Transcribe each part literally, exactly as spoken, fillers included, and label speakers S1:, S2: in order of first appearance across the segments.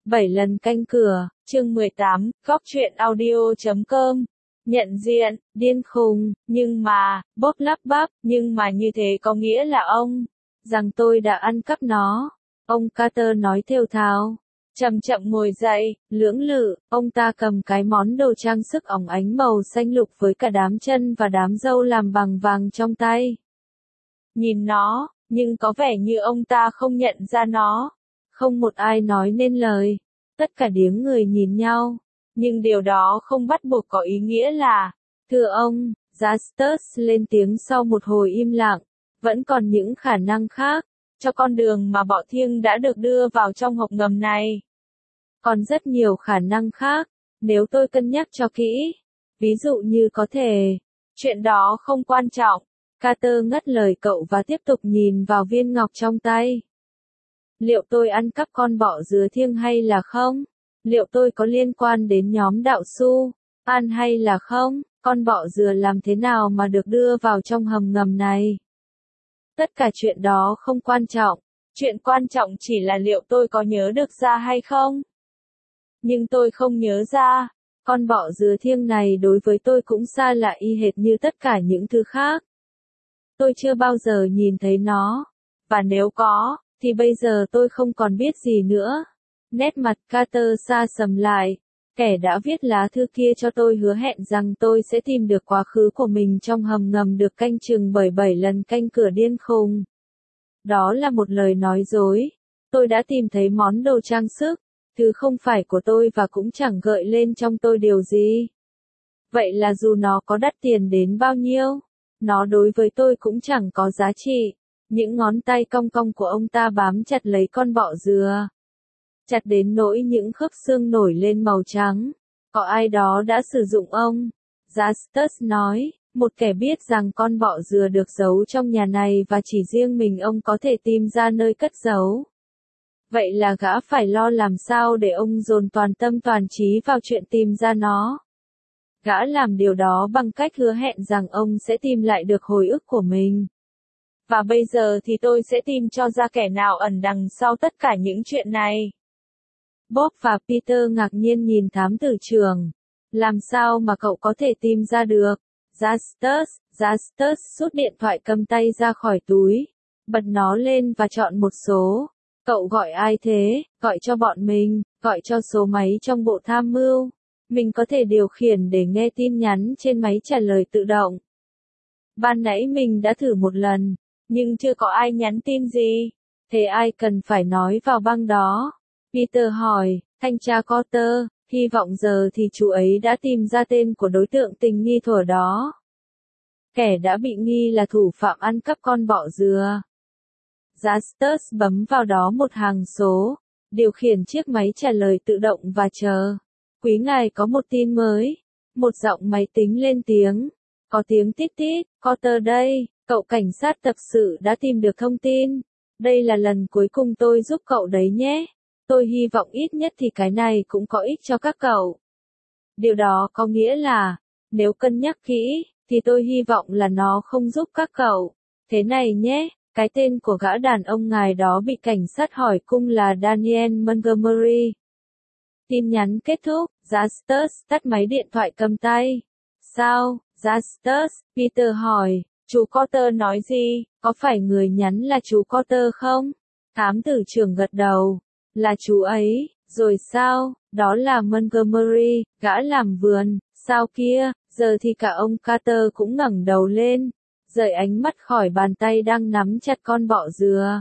S1: bảy lần canh cửa, chương mười tám, góc truyện audio chấm com. Nhận diện, điên khùng, nhưng mà, bóp lắp bắp, nhưng mà như thế có nghĩa là ông, rằng tôi đã ăn cắp nó. Ông Carter nói thều thào. Chậm chậm ngồi dậy, lưỡng lự, ông ta cầm cái món đồ trang sức óng ánh màu xanh lục với cả đám chân và đám râu làm bằng vàng trong tay. Nhìn nó, nhưng có vẻ như ông ta không nhận ra nó. Không một ai nói nên lời. Tất cả điếng người nhìn nhau. Nhưng điều đó không bắt buộc có ý nghĩa là, thưa ông, Justus lên tiếng sau một hồi im lặng, vẫn còn những khả năng khác, cho con đường mà bọ thiêng đã được đưa vào trong hộp ngầm này. Còn rất nhiều khả năng khác, nếu tôi cân nhắc cho kỹ. Ví dụ như có thể, chuyện đó không quan trọng. Carter ngắt lời cậu và tiếp tục nhìn vào viên ngọc trong tay. Liệu tôi ăn cắp con bọ dứa thiêng hay là không? Liệu tôi có liên quan đến nhóm đạo su, An hay là không? Con bọ dừa làm thế nào mà được đưa vào trong hầm ngầm này? Tất cả chuyện đó không quan trọng. Chuyện quan trọng chỉ là liệu tôi có nhớ được ra hay không? Nhưng tôi không nhớ ra. Con bọ dừa thiêng này đối với tôi cũng xa lạ y hệt như tất cả những thứ khác. Tôi chưa bao giờ nhìn thấy nó. Và nếu có, thì bây giờ tôi không còn biết gì nữa. Nét mặt Carter xa sầm lại. Kẻ đã viết lá thư kia cho tôi hứa hẹn rằng tôi sẽ tìm được quá khứ của mình trong hầm ngầm được canh chừng bởi bảy lần canh cửa điên khùng. Đó là một lời nói dối. Tôi đã tìm thấy món đồ trang sức, thứ không phải của tôi và cũng chẳng gợi lên trong tôi điều gì. Vậy là dù nó có đắt tiền đến bao nhiêu, nó đối với tôi cũng chẳng có giá trị. Những ngón tay cong cong của ông ta bám chặt lấy con bọ dừa. Chặt đến nỗi những khớp xương nổi lên màu trắng. Có ai đó đã sử dụng ông. Justus nói, một kẻ biết rằng con bọ dừa được giấu trong nhà này và chỉ riêng mình ông có thể tìm ra nơi cất giấu. Vậy là gã phải lo làm sao để ông dồn toàn tâm toàn trí vào chuyện tìm ra nó. Gã làm điều đó bằng cách hứa hẹn rằng ông sẽ tìm lại được hồi ức của mình. Và bây giờ thì tôi sẽ tìm cho ra kẻ nào ẩn đằng sau tất cả những chuyện này. Bob và Peter ngạc nhiên nhìn thám tử trưởng. Làm sao mà cậu có thể tìm ra được? Justus, Justus rút điện thoại cầm tay ra khỏi túi. Bật nó lên và chọn một số. Cậu gọi ai thế? Gọi cho bọn mình, gọi cho số máy trong bộ tham mưu. Mình có thể điều khiển để nghe tin nhắn trên máy trả lời tự động. Ban nãy mình đã thử một lần, nhưng chưa có ai nhắn tin gì. Thế ai cần phải nói vào băng đó? Peter hỏi, thanh tra Carter, hy vọng giờ thì chú ấy đã tìm ra tên của đối tượng tình nghi thuở đó. Kẻ đã bị nghi là thủ phạm ăn cắp con bọ dừa. Justus bấm vào đó một hàng số, điều khiển chiếc máy trả lời tự động và chờ. Quý ngài có một tin mới. Một giọng máy tính lên tiếng. Có tiếng tít tít, Carter đây, cậu cảnh sát tập sự đã tìm được thông tin. Đây là lần cuối cùng tôi giúp cậu đấy nhé. Tôi hy vọng ít nhất thì cái này cũng có ích cho các cậu. Điều đó có nghĩa là, nếu cân nhắc kỹ, thì tôi hy vọng là nó không giúp các cậu. Thế này nhé, cái tên của gã đàn ông ngài đó bị cảnh sát hỏi cung là Daniel Montgomery. Tin nhắn kết thúc, Justus tắt máy điện thoại cầm tay. Sao, Justus? Peter hỏi, chú Carter nói gì, có phải người nhắn là chú Carter không? Thám tử trưởng gật đầu. Là chú ấy, rồi sao, đó là Montgomery, gã làm vườn, sao kia, giờ thì cả ông Carter cũng ngẩng đầu lên, rời ánh mắt khỏi bàn tay đang nắm chặt con bọ dừa.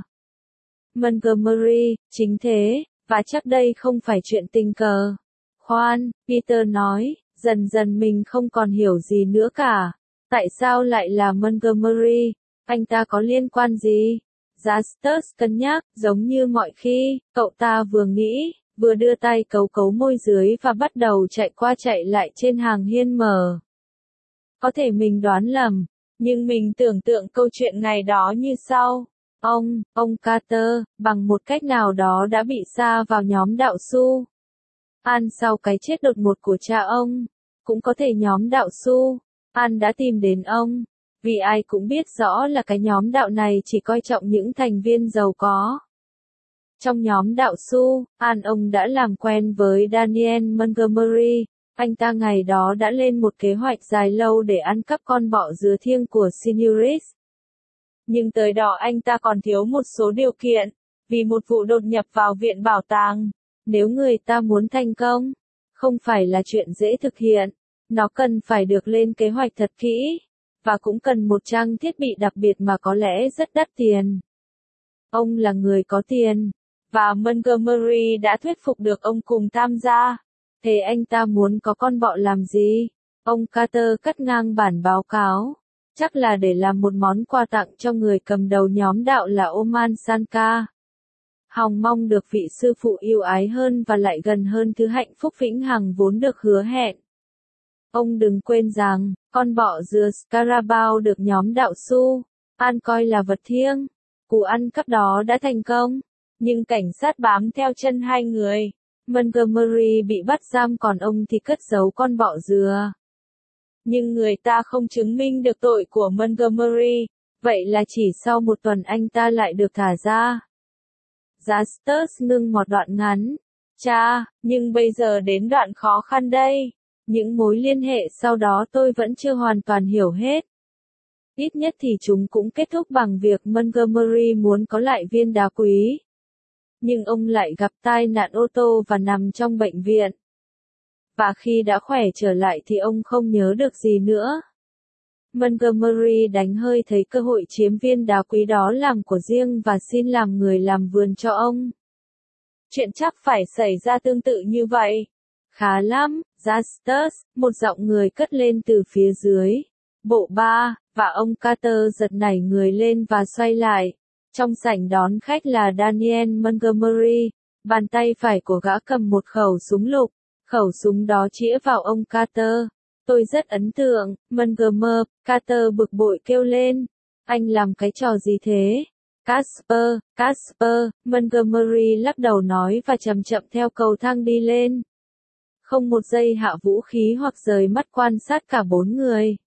S1: Montgomery, chính thế, và chắc đây không phải chuyện tình cờ. Khoan, Peter nói, dần dần mình không còn hiểu gì nữa cả. Tại sao lại là Montgomery? Anh ta có liên quan gì? Justus cân nhắc, giống như mọi khi, cậu ta vừa nghĩ, vừa đưa tay cấu cấu môi dưới và bắt đầu chạy qua chạy lại trên hàng hiên mở. Có thể mình đoán lầm, nhưng mình tưởng tượng câu chuyện ngày đó như sau. Ông, ông Carter, bằng một cách nào đó đã bị sa vào nhóm đạo su. An sau cái chết đột ngột của cha ông, cũng có thể nhóm đạo su, An đã tìm đến ông. Vì ai cũng biết rõ là cái nhóm đạo này chỉ coi trọng những thành viên giàu có. Trong nhóm đạo su, An ông đã làm quen với Daniel Montgomery. Anh ta ngày đó đã lên một kế hoạch dài lâu để ăn cắp con bọ dứa thiêng của Signuris. Nhưng tới đó anh ta còn thiếu một số điều kiện, vì một vụ đột nhập vào viện bảo tàng. Nếu người ta muốn thành công, không phải là chuyện dễ thực hiện, nó cần phải được lên kế hoạch thật kỹ, và cũng cần một trang thiết bị đặc biệt mà có lẽ rất đắt tiền. Ông là người có tiền, và Montgomery đã thuyết phục được ông cùng tham gia. Thế anh ta muốn có con bọ làm gì? Ông Carter cắt ngang bản báo cáo. Chắc là để làm một món quà tặng cho người cầm đầu nhóm đạo là Oman Sanka. Hòng mong được vị sư phụ yêu ái hơn và lại gần hơn thứ hạnh phúc vĩnh hằng vốn được hứa hẹn. Ông đừng quên rằng, con bọ dứa Scarabout được nhóm đạo su, An coi là vật thiêng. Cú ăn cắp đó đã thành công, nhưng cảnh sát bám theo chân hai người. Montgomery bị bắt giam còn ông thì cất giấu con bọ dừa. Nhưng người ta không chứng minh được tội của Montgomery, vậy là chỉ sau một tuần anh ta lại được thả ra. Justus ngưng một đoạn ngắn. Cha, nhưng bây giờ đến đoạn khó khăn đây. Những mối liên hệ sau đó tôi vẫn chưa hoàn toàn hiểu hết. Ít nhất thì chúng cũng kết thúc bằng việc Montgomery muốn có lại viên đá quý. Nhưng ông lại gặp tai nạn ô tô và nằm trong bệnh viện. Và khi đã khỏe trở lại thì ông không nhớ được gì nữa. Montgomery đánh hơi thấy cơ hội chiếm viên đá quý đó làm của riêng và xin làm người làm vườn cho ông. Chuyện chắc phải xảy ra tương tự như vậy. Khá lắm, Justus, một giọng người cất lên từ phía dưới. Bộ ba, và ông Carter giật nảy người lên và xoay lại. Trong sảnh đón khách là Daniel Montgomery, bàn tay phải của gã cầm một khẩu súng lục, khẩu súng đó chĩa vào ông Carter. Tôi rất ấn tượng, Montgomery, Carter bực bội kêu lên. Anh làm cái trò gì thế? Casper, Casper, Montgomery lắc đầu nói và chậm chậm theo cầu thang đi lên. Không một giây hạ vũ khí hoặc rời mắt quan sát cả bốn người.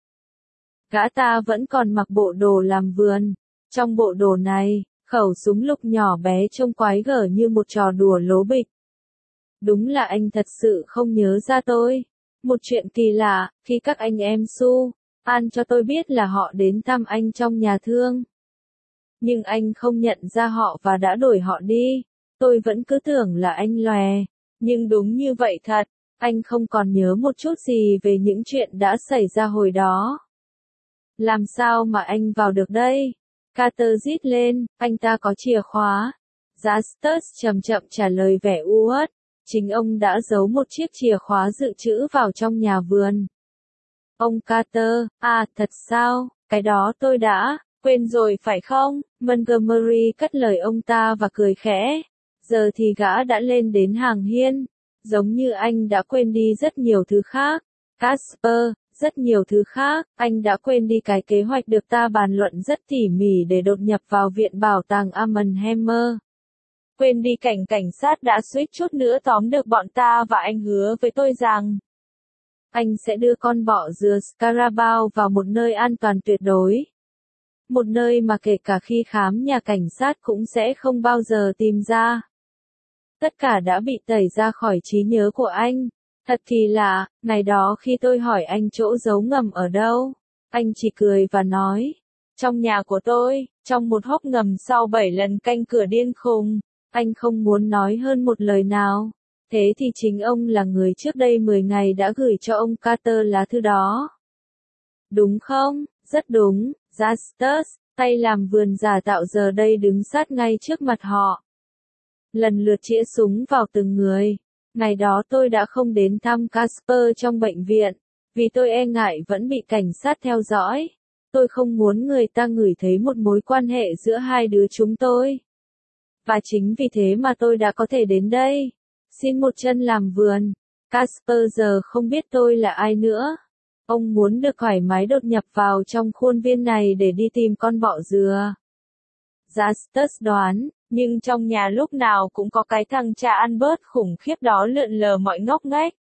S1: Gã ta vẫn còn mặc bộ đồ làm vườn. Trong bộ đồ này, khẩu súng lục nhỏ bé trông quái gở như một trò đùa lố bịch. Đúng là anh thật sự không nhớ ra tôi. Một chuyện kỳ lạ, khi các anh em Su, An cho tôi biết là họ đến thăm anh trong nhà thương. Nhưng anh không nhận ra họ và đã đuổi họ đi. Tôi vẫn cứ tưởng là anh lòe. Nhưng đúng như vậy thật, anh không còn nhớ một chút gì về những chuyện đã xảy ra hồi đó. Làm sao mà anh vào được đây? Carter rít lên, anh ta có chìa khóa. Justus chậm chậm trả lời vẻ u uất. Chính ông đã giấu một chiếc chìa khóa dự trữ vào trong nhà vườn. Ông Carter, à thật sao, cái đó tôi đã, quên rồi phải không? Montgomery cắt lời ông ta và cười khẽ. Giờ thì gã đã lên đến hàng hiên. Giống như anh đã quên đi rất nhiều thứ khác. Casper, rất nhiều thứ khác, anh đã quên đi cái kế hoạch được ta bàn luận rất tỉ mỉ để đột nhập vào viện bảo tàng Ammenheimer. Quên đi cảnh cảnh sát đã suýt chút nữa tóm được bọn ta và anh hứa với tôi rằng anh sẽ đưa con bọ dứa Scarabout vào một nơi an toàn tuyệt đối. Một nơi mà kể cả khi khám nhà cảnh sát cũng sẽ không bao giờ tìm ra. Tất cả đã bị tẩy ra khỏi trí nhớ của anh. Thật kỳ lạ, ngày đó khi tôi hỏi anh chỗ giấu ngầm ở đâu, anh chỉ cười và nói, trong nhà của tôi, trong một hốc ngầm sau bảy lần canh cửa điên khùng. Anh không muốn nói hơn một lời nào. Thế thì chính ông là người trước đây mười ngày đã gửi cho ông Carter lá thư đó. Đúng không? Rất đúng, Justus, tay làm vườn giả tạo giờ đây đứng sát ngay trước mặt họ. Lần lượt chĩa súng vào từng người. Ngày đó tôi đã không đến thăm Casper trong bệnh viện, vì tôi e ngại vẫn bị cảnh sát theo dõi. Tôi không muốn người ta ngửi thấy một mối quan hệ giữa hai đứa chúng tôi. Và chính vì thế mà tôi đã có thể đến đây. Xin một chân làm vườn. Casper giờ không biết tôi là ai nữa. Ông muốn được thoải mái đột nhập vào trong khuôn viên này để đi tìm con bọ dừa. Justus đoán, nhưng trong nhà lúc nào cũng có cái thằng cha ăn bớt khủng khiếp đó lượn lờ mọi ngóc ngách.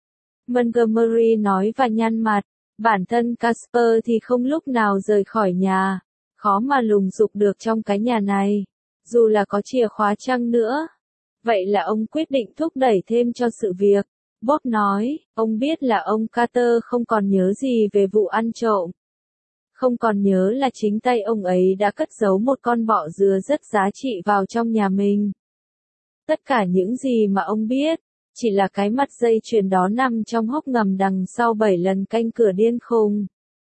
S1: Montgomery nói và nhăn mặt. Bản thân Casper thì không lúc nào rời khỏi nhà. Khó mà lùng sục được trong cái nhà này. dù là có chìa khóa chăng nữa. Vậy là ông quyết định thúc đẩy thêm cho sự việc. Bob nói, ông biết là ông Carter không còn nhớ gì về vụ ăn trộm. Không còn nhớ là chính tay ông ấy đã cất giấu một con bọ dừa rất giá trị vào trong nhà mình. Tất cả những gì mà ông biết, chỉ là cái mặt dây chuyền đó nằm trong hốc ngầm đằng sau bảy lần canh cửa điên khùng.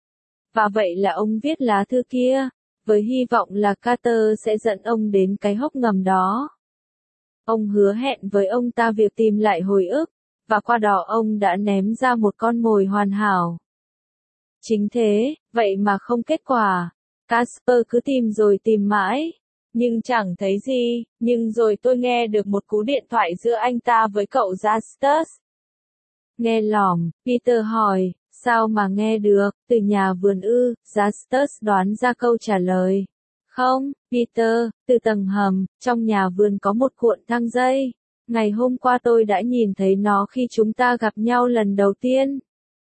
S1: Và vậy là ông viết lá thư kia, với hy vọng là Carter sẽ dẫn ông đến cái hốc ngầm đó. Ông hứa hẹn với ông ta việc tìm lại hồi ức, và qua đó ông đã ném ra một con mồi hoàn hảo. Chính thế, vậy mà không kết quả. Casper cứ tìm rồi tìm mãi, nhưng chẳng thấy gì, nhưng rồi tôi nghe được một cú điện thoại giữa anh ta với cậu Justus. Nghe lỏm, Peter hỏi, sao mà nghe được, từ nhà vườn ư, Justus đoán ra câu trả lời. Không, Peter, từ tầng hầm, trong nhà vườn có một cuộn thang dây. Ngày hôm qua tôi đã nhìn thấy nó khi chúng ta gặp nhau lần đầu tiên.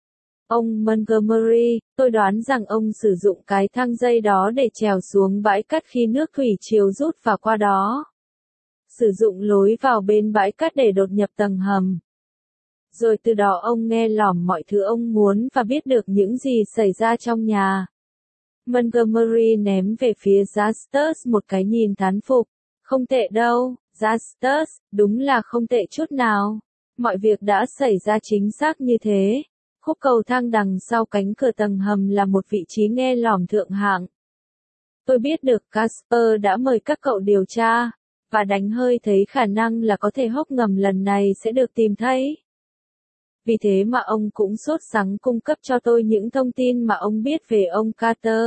S1: Ông Montgomery, tôi đoán rằng ông sử dụng cái thang dây đó để trèo xuống bãi cát khi nước thủy triều rút vào qua đó. Sử dụng lối vào bên bãi cát để đột nhập tầng hầm. Rồi từ đó ông nghe lỏm mọi thứ ông muốn và biết được những gì xảy ra trong nhà. Montgomery ném về phía Justus một cái nhìn thán phục. Không tệ đâu, Justus, đúng là không tệ chút nào. Mọi việc đã xảy ra chính xác như thế. Khúc cầu thang đằng sau cánh cửa tầng hầm là một vị trí nghe lỏm thượng hạng. Tôi biết được Casper đã mời các cậu điều tra, và đánh hơi thấy khả năng là có thể hốc ngầm lần này sẽ được tìm thấy. Vì thế mà ông cũng sốt sắng cung cấp cho tôi những thông tin mà ông biết về ông Carter.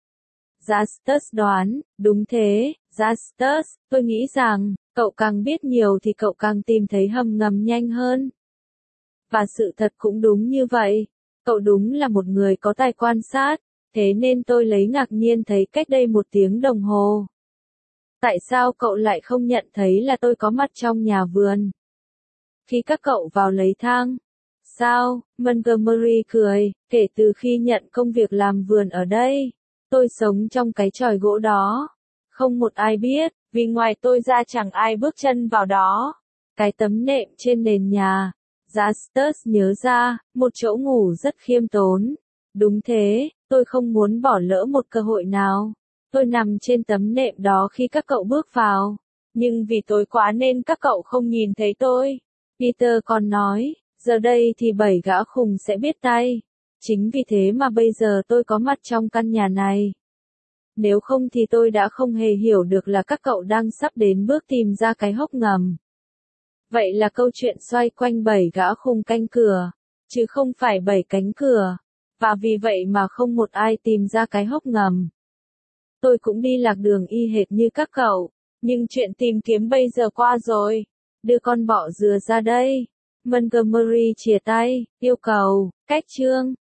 S1: Justus đoán, đúng thế, Justus, tôi nghĩ rằng, cậu càng biết nhiều thì cậu càng tìm thấy hầm ngầm nhanh hơn. Và sự thật cũng đúng như vậy. Cậu đúng là một người có tài quan sát, thế nên tôi lấy ngạc nhiên thấy cách đây một tiếng đồng hồ. Tại sao cậu lại không nhận thấy là tôi có mặt trong nhà vườn? Khi các cậu vào lấy thang. Sao? Montgomery cười, kể từ khi nhận công việc làm vườn ở đây, tôi sống trong cái chòi gỗ đó. Không một ai biết, vì ngoài tôi ra chẳng ai bước chân vào đó. Cái tấm nệm trên nền nhà. Justus nhớ ra, một chỗ ngủ rất khiêm tốn. Đúng thế, tôi không muốn bỏ lỡ một cơ hội nào. Tôi nằm trên tấm nệm đó khi các cậu bước vào. Nhưng vì tối quá nên các cậu không nhìn thấy tôi. Peter còn nói, giờ đây thì bảy gã khùng sẽ biết tay. Chính vì thế mà bây giờ tôi có mặt trong căn nhà này. Nếu không thì tôi đã không hề hiểu được là các cậu đang sắp đến bước tìm ra cái hốc ngầm. Vậy là câu chuyện xoay quanh bảy gã khùng canh cửa, chứ không phải bảy cánh cửa, và vì vậy mà không một ai tìm ra cái hốc ngầm. Tôi cũng đi lạc đường y hệt như các cậu, nhưng chuyện tìm kiếm bây giờ qua rồi. Đưa con bọ dừa ra đây. Montgomery chìa tay, yêu cầu, cách chương.